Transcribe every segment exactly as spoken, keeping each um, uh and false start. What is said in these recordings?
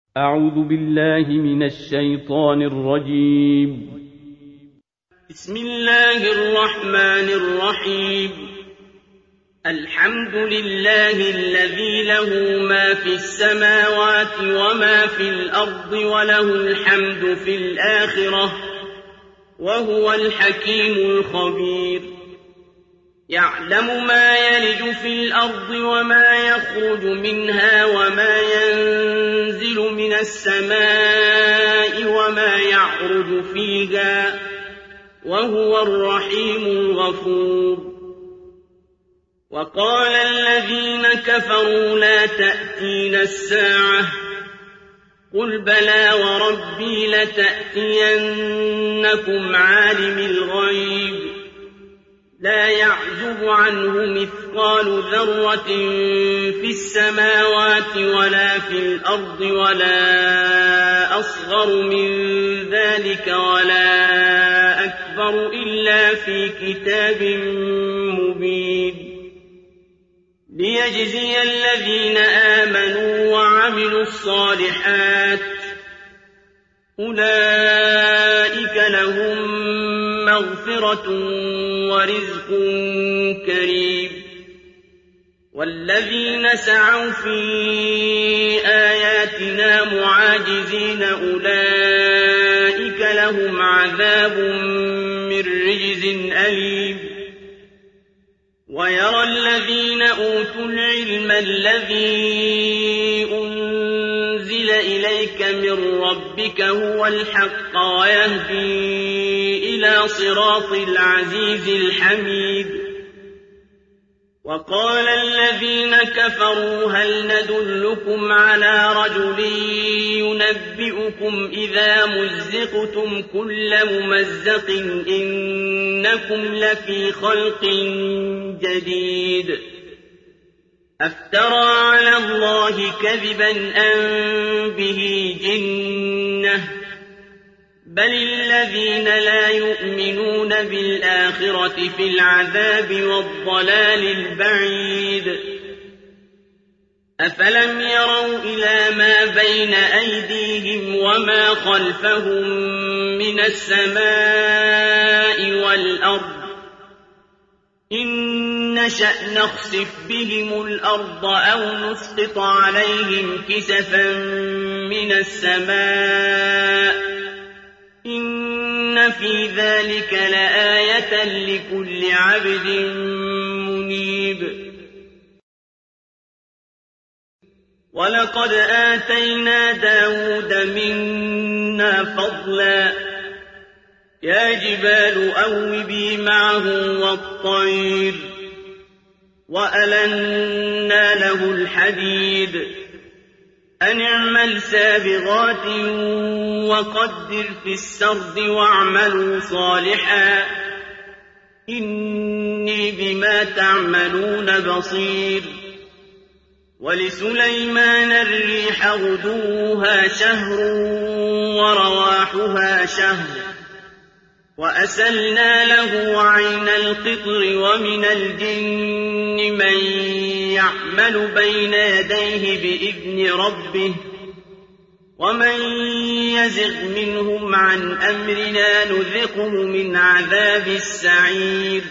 أعوذ بالله من الشيطان الرجيم. بسم الله الرحمن الرحيم. الحمد لله الذي له ما في السماوات وما في الأرض وله الحمد في الآخرة وهو الحكيم الخبير. يعلم ما يلج في الأرض وما يخرج منها وما ينزل من السماء وما يعرج فيها وهو الرحيم الغفور. وقال الذين كفروا لا تأتينا الساعة قل بلى وربي لتأتينكم عالم الغيب لا يعزب عنه مثقال ذرة في السماوات ولا في الأرض ولا أصغر من ذلك ولا أكبر إلا في كتاب مبين ليجزي الذين آمنوا وعملوا الصالحات أولئك لهم مغفرة ورزق كريم. والذين سعوا في آياتنا معاجزين أولئك لهم عذاب من رجز أليم. ويرى الذين أوتوا العلم الذي أنزل إليك من ربك هو الحق ويهدي إلى صراط العزيز الحميد. وقال الذين كفروا هل ندلكم على رجل ينبئكم إذا مزقتم كل ممزق إنكم لفي خلق جديد. أفترى على الله كذبا أم به جنة بل الذين لا يؤمنون بالآخرة في العذاب والضلال البعيد. أفلم يروا إلى ما بين أيديهم وما خلفهم من السماء والأرض إن نشأ نخسف بهم الأرض أو نسقط عليهم كسفا من السماء إن في ذلك لآية لكل عبد منيب. ولقد آتينا داود منا فضلا يا جبال أوبي معه والطير وألنا له الحديد أن اعمل سابغات وقدر في السرد واعملوا صالحا إني بما تعملون بصير. ولسليمان الريح غدوها شهر ورواحها شهر وأسلنا له عين القطر ومن الجن من يعمل بين يديه بإذن ربه ومن يزغ منهم عن أمرنا نذقه من عذاب السعير.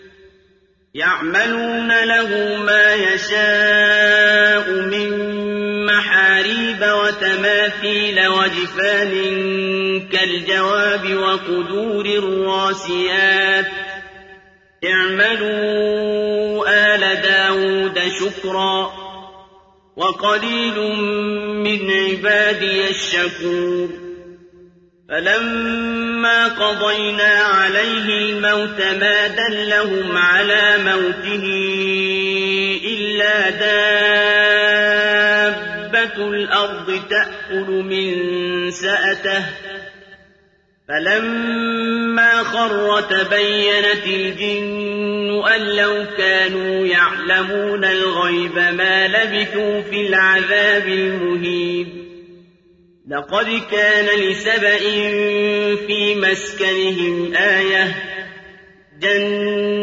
يعملون له ما يشاء من محاريب وتماثيل وجفان كالجواب وقدور الراسيات اعملوا آل داود شكرا وقليل من عبادي الشكور. فلما قضينا عليه الموت ما دلهم على موته إلا دابة الأرض تأكل من سأته فلما خر تبينت الجن أن لو كانوا يعلمون الغيب ما لبثوا في العذاب المهين. لقد كان لسبإ في مسكنهم آية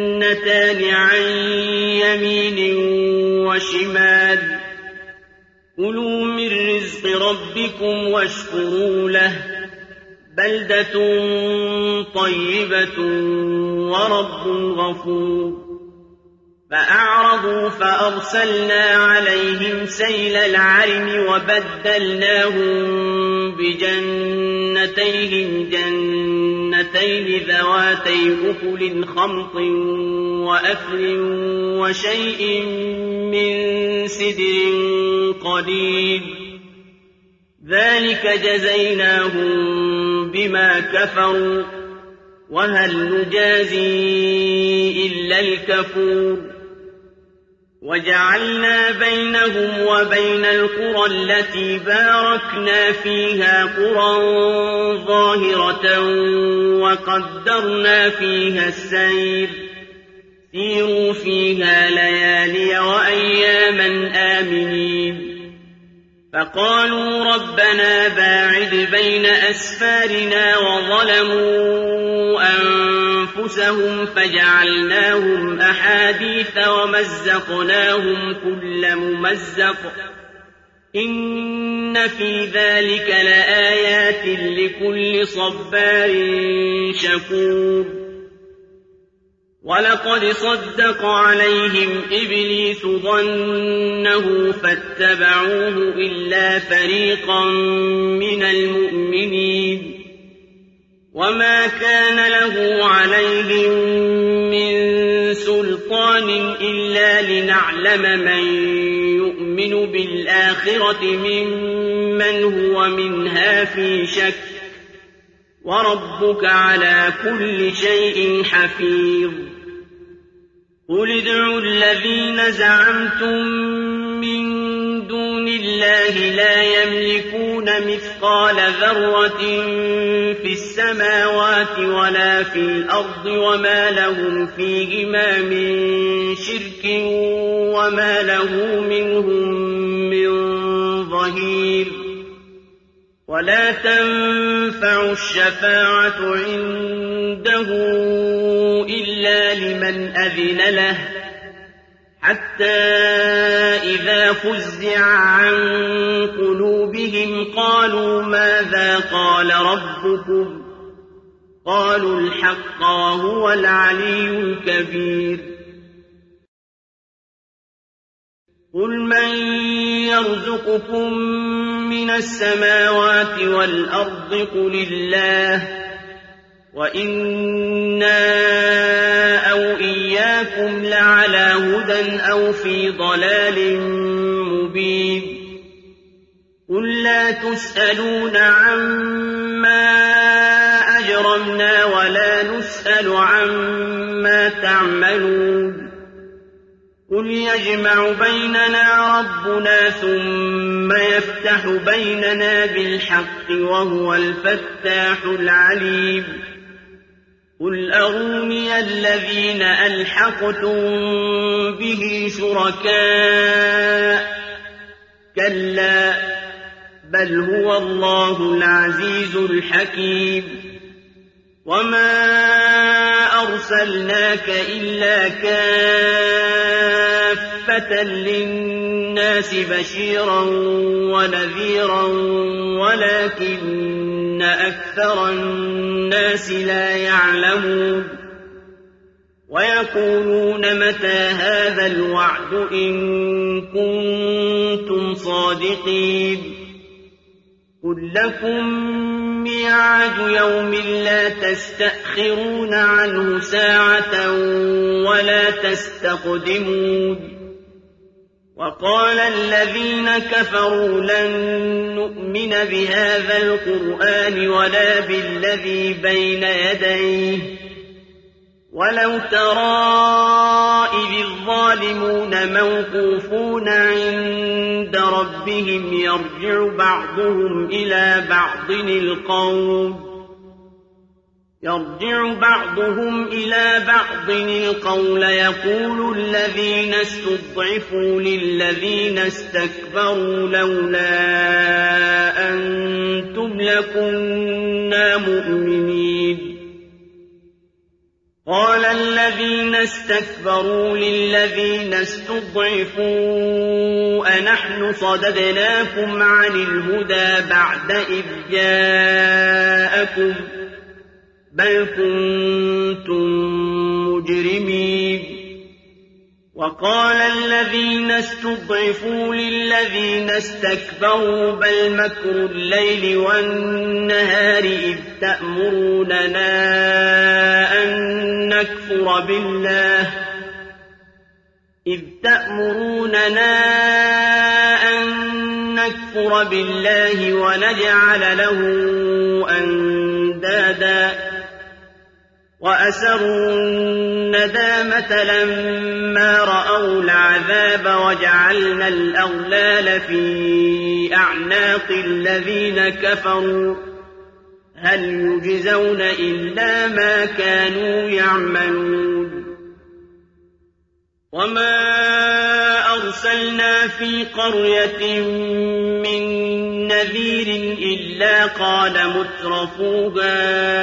جنتان عن يمين وشمال كلوا من رزق ربكم واشكروا له بلدة طيبة ورب غفور فأعرضوا فأرسلنا عليهم سيل العرم وبدلناهم بجنتيهم جنتين ذواتي أكل خمط وأثل وشيء من سدر قليل ذلك جزيناهم بما كفروا وهل نجازي إلا الكفور وجعلنا بينهم وبين القرى التي باركنا فيها قرى ظاهرة وقدرنا فيها السير سيروا فيها ليالي وأياما آمنين فقالوا ربنا باعد بين أسفارنا وظلموا أنفسهم فجعلناهم أحاديث ومزقناهم كل ممزق إن في ذلك لآيات لكل صبار شكور ولقد صدق عليهم إبليس ظنه فاتبعوه إلا فريقا من المؤمنين وما كان له عليهم من سلطان إلا لنعلم من يؤمن بالآخرة ممن هو منها في شك وربك على كل شيء حفيظ قل ادعوا الذين زعمتم من دون الله لا يملكون مثقال ذرة في السماوات ولا في الأرض وما لهم فيهما من شرك وما له منهم من ظهير ولا تنفع الشفاعة عنده إلا لمن أذن له حتى إذا فزع عن قلوبهم قالوا ماذا قال ربكم قالوا الحق وهو العلي الكبير قل من يرزقكم من السماوات والأرض قل الله وإنا أو إياكم لعلى هدى أو في ضلال مبين قل لا تسألون عما أجرمنا ولا نسأل عما تعملون قل يجمع بيننا ربنا ثم يفتح بيننا بالحق وهو الفتاح العليم قل أروني الذين ألحقتم به شركاء كلا بل هو الله العزيز الحكيم وما أرسلناك إلا كافة للناس بشيرا ونذيرا ولكن أكثر الناس لا يعلمون ويقولون متى هذا الوعد إن كنتم صادقين قل لكم ميعاد يوم لا تستأخرون عنه ساعة ولا تستقدمون وقال الذين كفروا لن نؤمن بهذا القرآن ولا بالذي بين يديه ولو ترى إذ الظالمون موقوفون عند ربهم يرجع بعضهم إلى بعض القول يرجع بعضهم إلى بعض القول يقول الذين استضعفوا للذين استكبروا لولا أنتم لكنا مؤمنين قال الذين استكبروا للذين استضعفوا أنحن صددناكم عن الهدى بعد إذ جاءكم بل كنتم مجرمين وقال الذين استضعفوا للذين استكبروا بل مكر الليل والنهار إذ تأمروننا أن نكفر بالله إذ تأمروننا أن نكفر بالله ونجعل له أندادا وأسروا الندامة لما رأوا العذاب وجعلنا الأغلال في أعناق الذين كفروا هل يجزون إلا ما كانوا يعملون وما أرسلنا في قرية من نذير إلا قال مترفوها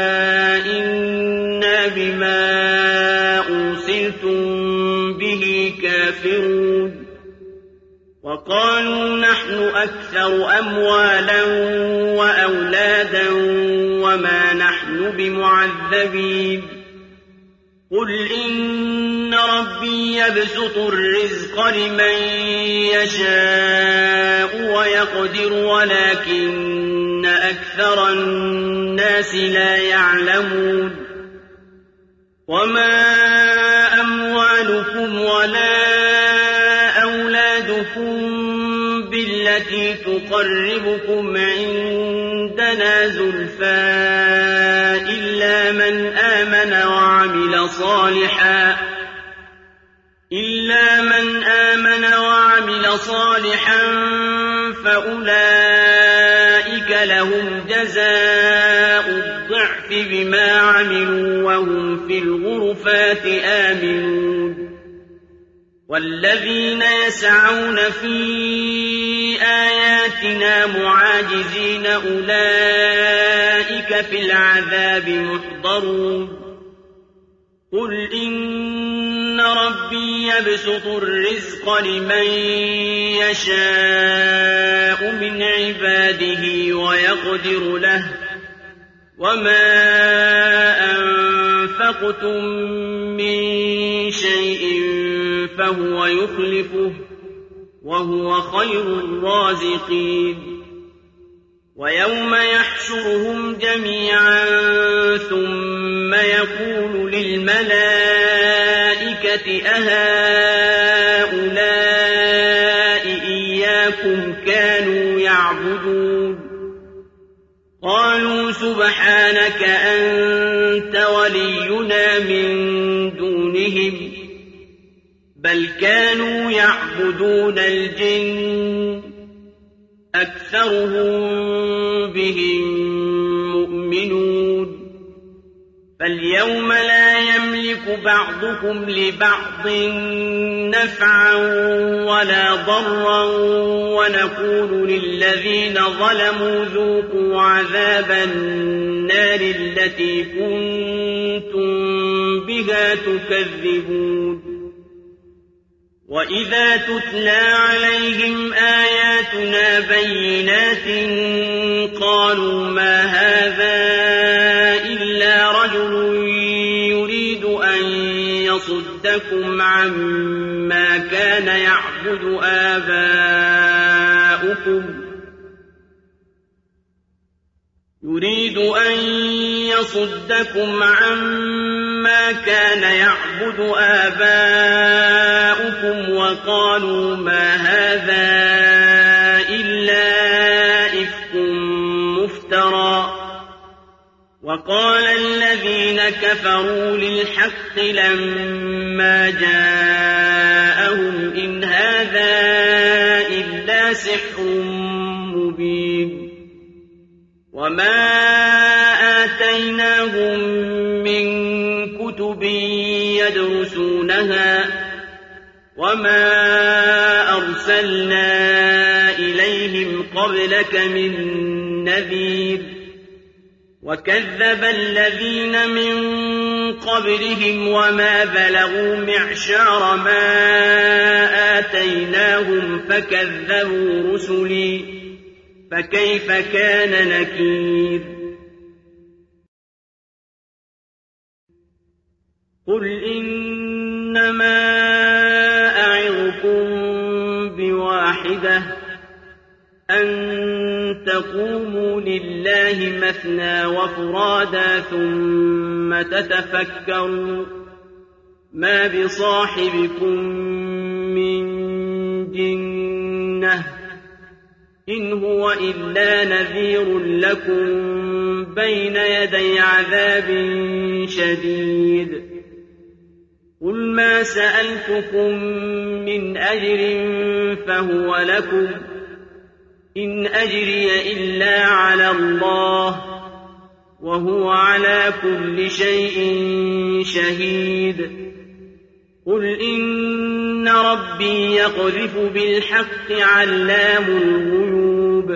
إنا بما أرسلتم به كافرون وقالوا نحن أكثر أموالا وأولادا وما نحن بمعذبين قل إن ربي يبسط الرزق لمن يشاء ويقدر ولكن أكثر الناس لا يعلمون وما أموالكم ولا أولادكم بالتي تقربكم عندنا زلفى إلا من آمن وعمل صالحا إلا من آمن وعمل صالحا فأولئك لهم جزاء الضعف بما عملوا وهم في الغرفات آمنون والذين يسعون في آياتنا معاجزين أولئك في العذاب محضرون قل إن ربي يبسط الرزق لمن يشاء من عباده ويقدر له وما أنفقتم من شيء فهو يخلفه وهو خير الرازقين ويوم يحشرهم جميعا ثم يقول للملائكة أهؤلاء إياكم كانوا يعبدون قالوا سبحانك أنت ولينا من دونهم بل كانوا يعبدون الجن أكثرهم بهم مؤمنون فاليوم لا يملك بعضكم لبعض نفعا ولا ضرا ونقول للذين ظلموا ذوقوا عذاب النار التي كنتم بها تكذبون وإذا تتلى عليهم آياتنا بينات قالوا ما هذا إلا رجل يريد أن يصدكم عما كان يعبد آباؤكم يريد أن يصدكم عما كان يعبد آباؤكم وقالوا ما هذا إلا إفك مفترى وقال الذين كفروا للحق لما جاءهم إن هذا إلا سحر مبين وما آتيناهم من كتب يدرسونها وما أرسلنا إليهم قبلك من نذير وكذب الذين من قبلهم وما بلغوا معشار ما آتيناهم فكذبوا رسلي فكيف كان نكير قل إنما أعظكم بواحدة أن تقوموا لله مثنى وفرادا ثم تتفكروا ما بصاحبكم من جنة إن هو إلا نذير لكم بين يدي عذاب شديد قل ما سألتكم من أجر فهو لكم إن أجري إلا على الله وهو على كل شيء شهيد قل إن ربي يقذف بالحق علام الغيوب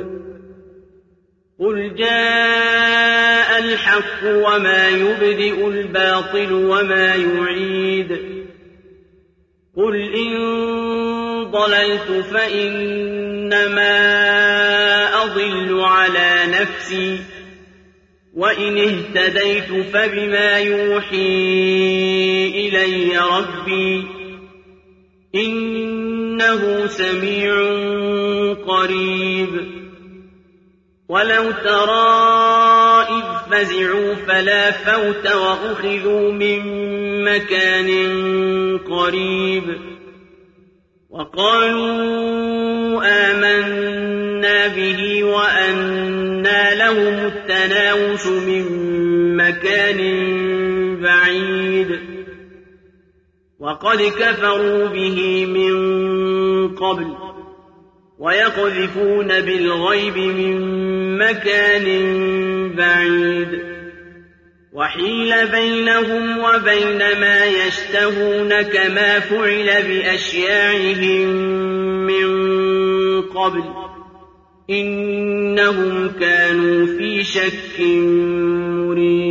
قل جاء الحق وما يبدئ الباطل وما يعيد قل إن ضللت فإنما أضل على نفسي وإن اهتديت فبما يوحي إلي ربي إنه سميع قريب ولو ترى إذ فزعوا فلا فوت وأخذوا من مكان قريب وقالوا آمنا به وأنى لهم التناوش من مكان بعيد وقد كفروا به من قبل ويقذفون بالغيب من مكان بعيد وحيل بينهم وبين ما يشتهون كما فعل بأشياعهم من قبل إنهم كانوا في شك مريب